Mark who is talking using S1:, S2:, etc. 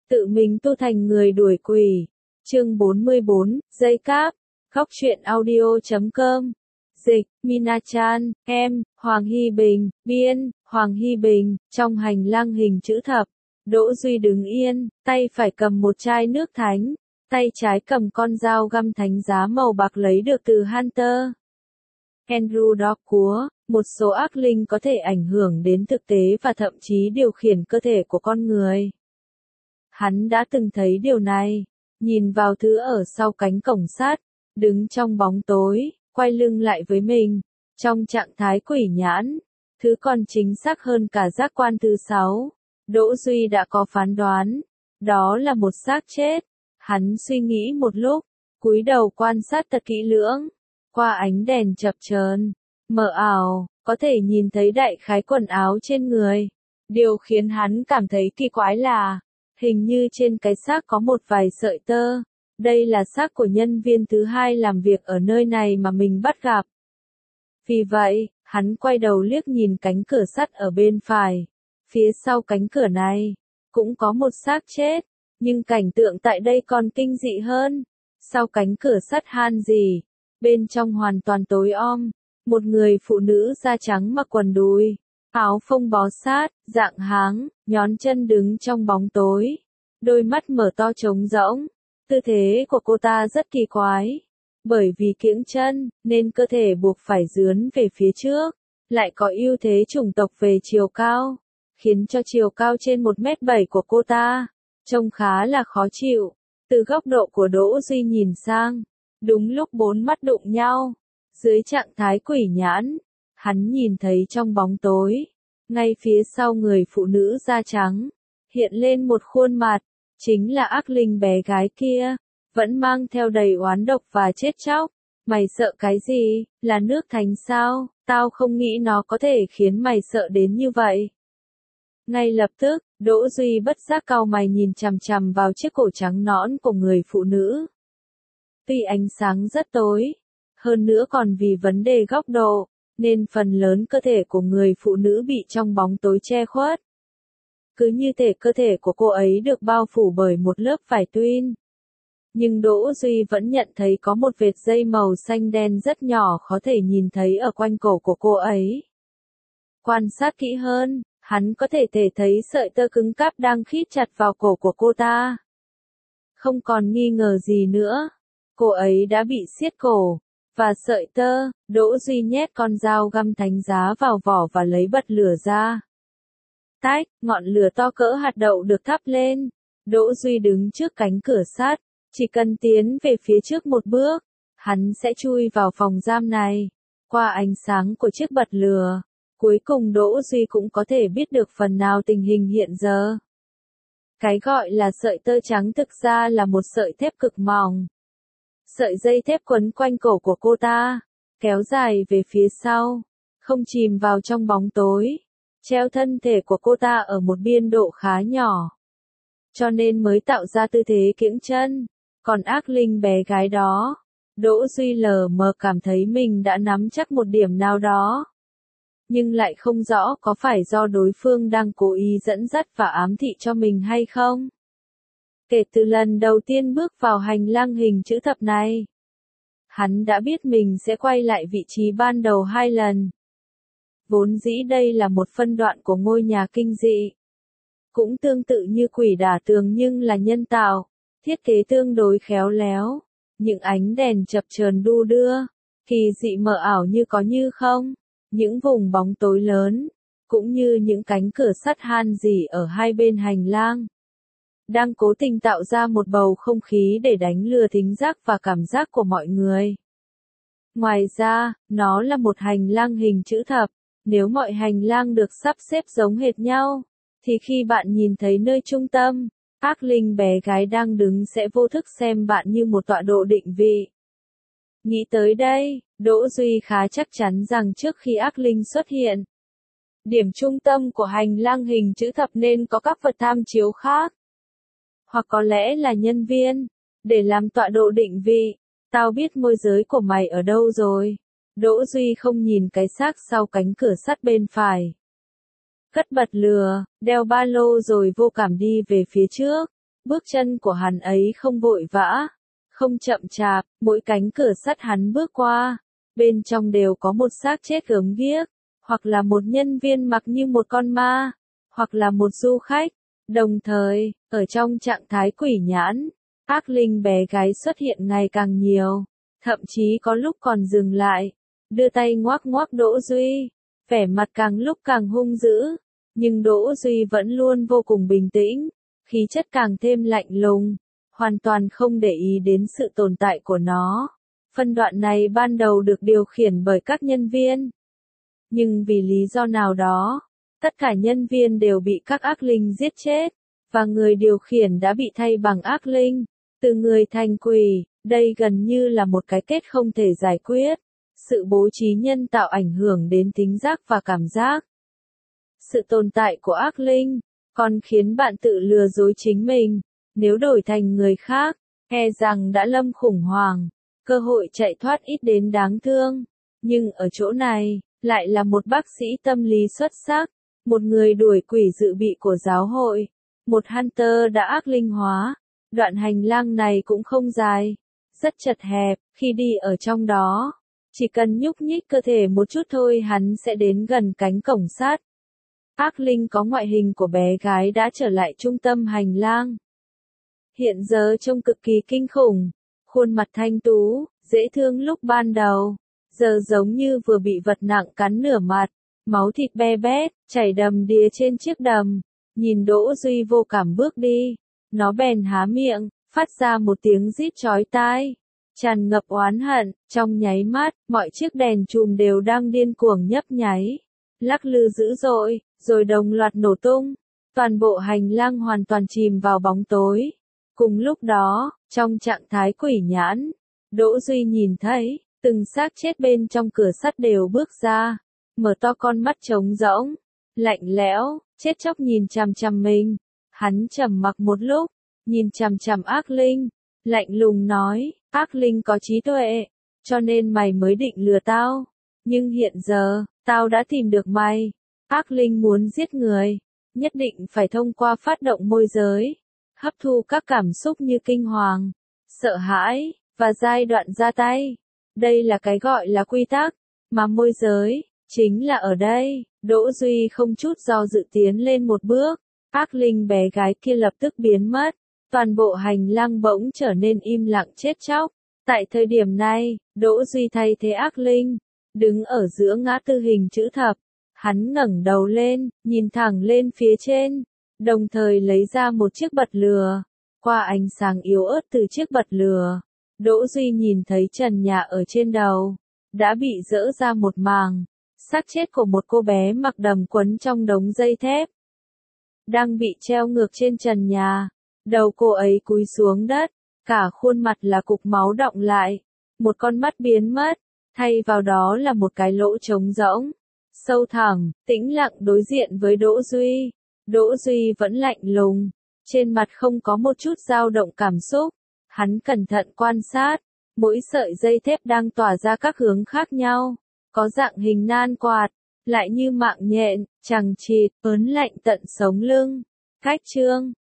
S1: tự mình tu thành người đuổi quỷ. Chương 44, dây cáp. Góc truyện audio.com. Dịch, Mina Chan, em, Hoàng Hy Bình, biên, Hoàng Hy Bình. Trong hành lang hình chữ thập, Đỗ Duy đứng yên, tay phải cầm một chai nước thánh, tay trái cầm con dao găm thánh giá màu bạc lấy được từ Hunter. Andrew Dog Cúa, một số ác linh có thể ảnh hưởng đến thực tế và thậm chí điều khiển cơ thể của con người. Hắn đã từng thấy điều này, nhìn vào thứ ở sau cánh cổng sắt, đứng trong bóng tối, quay lưng lại với mình, trong trạng thái quỷ nhãn, thứ còn chính xác hơn cả giác quan thứ 6. Đỗ Duy đã có phán đoán, đó là một xác chết. Hắn suy nghĩ một lúc, cúi đầu quan sát thật kỹ lưỡng, qua ánh đèn chập chờn, mờ ảo, có thể nhìn thấy đại khái quần áo trên người. Điều khiến hắn cảm thấy kỳ quái là, hình như trên cái xác có một vài sợi tơ. Đây là xác của nhân viên thứ 2 làm việc ở nơi này mà mình bắt gặp. Vì vậy, hắn quay đầu liếc nhìn cánh cửa sắt ở bên phải. Phía sau cánh cửa này, cũng có một xác chết, nhưng cảnh tượng tại đây còn kinh dị hơn. Sau cánh cửa sắt han gì, bên trong hoàn toàn tối om, một người phụ nữ da trắng mặc quần đùi, áo phông bó sát, dạng háng, nhón chân đứng trong bóng tối, đôi mắt mở to trống rỗng. Tư thế của cô ta rất kỳ quái, bởi vì kiễng chân, nên cơ thể buộc phải dướn về phía trước, lại có ưu thế chủng tộc về chiều cao, khiến cho chiều cao trên 1m7 của cô ta trông khá là khó chịu. Từ góc độ của Đỗ Duy nhìn sang, đúng lúc bốn mắt đụng nhau, dưới trạng thái quỷ nhãn, hắn nhìn thấy trong bóng tối, ngay phía sau người phụ nữ da trắng, hiện lên một khuôn mặt, chính là ác linh bé gái kia, vẫn mang theo đầy oán độc và chết chóc. Mày sợ cái gì, là nước thánh sao, tao không nghĩ nó có thể khiến mày sợ đến như vậy. Ngay lập tức, Đỗ Duy bất giác cau mày nhìn chằm chằm vào chiếc cổ trắng nõn của người phụ nữ. Tuy ánh sáng rất tối, hơn nữa còn vì vấn đề góc độ, nên phần lớn cơ thể của người phụ nữ bị trong bóng tối che khuất. Cứ như thể cơ thể của cô ấy được bao phủ bởi một lớp vải twin. Nhưng Đỗ Duy vẫn nhận thấy có một vệt dây màu xanh đen rất nhỏ khó thể nhìn thấy ở quanh cổ của cô ấy. Quan sát kỹ hơn, hắn có thể thấy sợi tơ cứng cáp đang khít chặt vào cổ của cô ta. Không còn nghi ngờ gì nữa, cô ấy đã bị siết cổ, và sợi tơ. Đỗ Duy nhét con dao găm thánh giá vào vỏ và lấy bật lửa ra. Tách, ngọn lửa to cỡ hạt đậu được thắp lên. Đỗ Duy đứng trước cánh cửa sắt, chỉ cần tiến về phía trước một bước, hắn sẽ chui vào phòng giam này. Qua ánh sáng của chiếc bật lửa, cuối cùng Đỗ Duy cũng có thể biết được phần nào tình hình hiện giờ. Cái gọi là sợi tơ trắng thực ra là một sợi thép cực mỏng. Sợi dây thép quấn quanh cổ của cô ta, kéo dài về phía sau, không chìm vào trong bóng tối, treo thân thể của cô ta ở một biên độ khá nhỏ. Cho nên mới tạo ra tư thế kiễng chân. Còn ác linh bé gái đó, Đỗ Duy lờ mờ cảm thấy mình đã nắm chắc một điểm nào đó. Nhưng lại không rõ có phải do đối phương đang cố ý dẫn dắt và ám thị cho mình hay không. Kể từ lần đầu tiên bước vào hành lang hình chữ thập này, hắn đã biết mình sẽ quay lại vị trí ban đầu 2 lần. Vốn dĩ đây là một phân đoạn của ngôi nhà kinh dị. Cũng tương tự như quỷ đả tường nhưng là nhân tạo, thiết kế tương đối khéo léo. Những ánh đèn chập chờn đu đưa, kỳ dị mờ ảo như có như không. Những vùng bóng tối lớn, cũng như những cánh cửa sắt han rỉ ở hai bên hành lang, đang cố tình tạo ra một bầu không khí để đánh lừa thính giác và cảm giác của mọi người. Ngoài ra, nó là một hành lang hình chữ thập. Nếu mọi hành lang được sắp xếp giống hệt nhau, thì khi bạn nhìn thấy nơi trung tâm, ác linh bé gái đang đứng sẽ vô thức xem bạn như một tọa độ định vị. Nghĩ tới đây, Đỗ Duy khá chắc chắn rằng trước khi ác linh xuất hiện, điểm trung tâm của hành lang hình chữ thập nên có các vật tham chiếu khác. Hoặc có lẽ là nhân viên, để làm tọa độ định vị. Tao biết môi giới của mày ở đâu rồi. Đỗ Duy không nhìn cái xác sau cánh cửa sắt bên phải. Cất bật lửa, đeo ba lô rồi vô cảm đi về phía trước. Bước chân của hắn ấy không vội vã, không chậm chạp, mỗi cánh cửa sắt hắn bước qua, bên trong đều có một xác chết gớm ghiếc, hoặc là một nhân viên mặc như một con ma, hoặc là một du khách. Đồng thời, ở trong trạng thái quỷ nhãn, ác linh bé gái xuất hiện ngày càng nhiều, thậm chí có lúc còn dừng lại, đưa tay ngoác ngoác Đỗ Duy, vẻ mặt càng lúc càng hung dữ, nhưng Đỗ Duy vẫn luôn vô cùng bình tĩnh, khí chất càng thêm lạnh lùng, hoàn toàn không để ý đến sự tồn tại của nó. Phân đoạn này ban đầu được điều khiển bởi các nhân viên, nhưng vì lý do nào đó, tất cả nhân viên đều bị các ác linh giết chết, và người điều khiển đã bị thay bằng ác linh, từ người thành quỷ. Đây gần như là một cái kết không thể giải quyết. Sự bố trí nhân tạo ảnh hưởng đến tính giác và cảm giác. Sự tồn tại của ác linh còn khiến bạn tự lừa dối chính mình. Nếu đổi thành người khác, e rằng đã lâm khủng hoảng, cơ hội chạy thoát ít đến đáng thương. Nhưng ở chỗ này, lại là một bác sĩ tâm lý xuất sắc, một người đuổi quỷ dự bị của giáo hội, một hunter đã ác linh hóa. Đoạn hành lang này cũng không dài, rất chật hẹp, khi đi ở trong đó, chỉ cần nhúc nhích cơ thể một chút thôi hắn sẽ đến gần cánh cổng sắt. Ác linh có ngoại hình của bé gái đã trở lại trung tâm hành lang. Hiện giờ trông cực kỳ kinh khủng, khuôn mặt thanh tú, dễ thương lúc ban đầu, giờ giống như vừa bị vật nặng cắn nửa mặt, máu thịt be bét, chảy đầm đìa trên chiếc đầm. Nhìn Đỗ Duy vô cảm bước đi, nó bèn há miệng, phát ra một tiếng rít chói tai, tràn ngập oán hận. Trong nháy mắt, mọi chiếc đèn chùm đều đang điên cuồng nhấp nháy, lắc lư dữ dội, rồi đồng loạt nổ tung. Toàn bộ hành lang hoàn toàn chìm vào bóng tối. Cùng lúc đó, trong trạng thái quỷ nhãn, Đỗ Duy nhìn thấy, từng xác chết bên trong cửa sắt đều bước ra, mở to con mắt trống rỗng, lạnh lẽo, chết chóc nhìn chằm chằm mình. Hắn trầm mặc một lúc, nhìn chằm chằm ác linh, lạnh lùng nói, ác linh có trí tuệ, cho nên mày mới định lừa tao. Nhưng hiện giờ, tao đã tìm được mày. Ác linh muốn giết người, nhất định phải thông qua phát động môi giới, hấp thu các cảm xúc như kinh hoàng, sợ hãi, và giai đoạn ra tay. Đây là cái gọi là quy tắc, mà môi giới, chính là ở đây. Đỗ Duy không chút do dự tiến lên một bước, ác linh bé gái kia lập tức biến mất, toàn bộ hành lang bỗng trở nên im lặng chết chóc. Tại thời điểm này, Đỗ Duy thay thế ác linh, đứng ở giữa ngã tư hình chữ thập, hắn ngẩng đầu lên, nhìn thẳng lên phía trên, đồng thời lấy ra một chiếc bật lửa. Qua ánh sáng yếu ớt từ chiếc bật lửa, Đỗ Duy nhìn thấy trần nhà ở trên đầu đã bị rỡ ra một mảng, xác chết của một cô bé mặc đầm quấn trong đống dây thép, đang bị treo ngược trên trần nhà. Đầu cô ấy cúi xuống đất, cả khuôn mặt là cục máu đọng lại, một con mắt biến mất, thay vào đó là một cái lỗ trống rỗng, sâu thẳm, tĩnh lặng đối diện với Đỗ Duy. Đỗ Duy vẫn lạnh lùng, trên mặt không có một chút dao động cảm xúc. Hắn cẩn thận quan sát, mỗi sợi dây thép đang tỏa ra các hướng khác nhau, có dạng hình nan quạt, lại như mạng nhện, chằng chịt, ớn lạnh tận sống lưng. Cách chương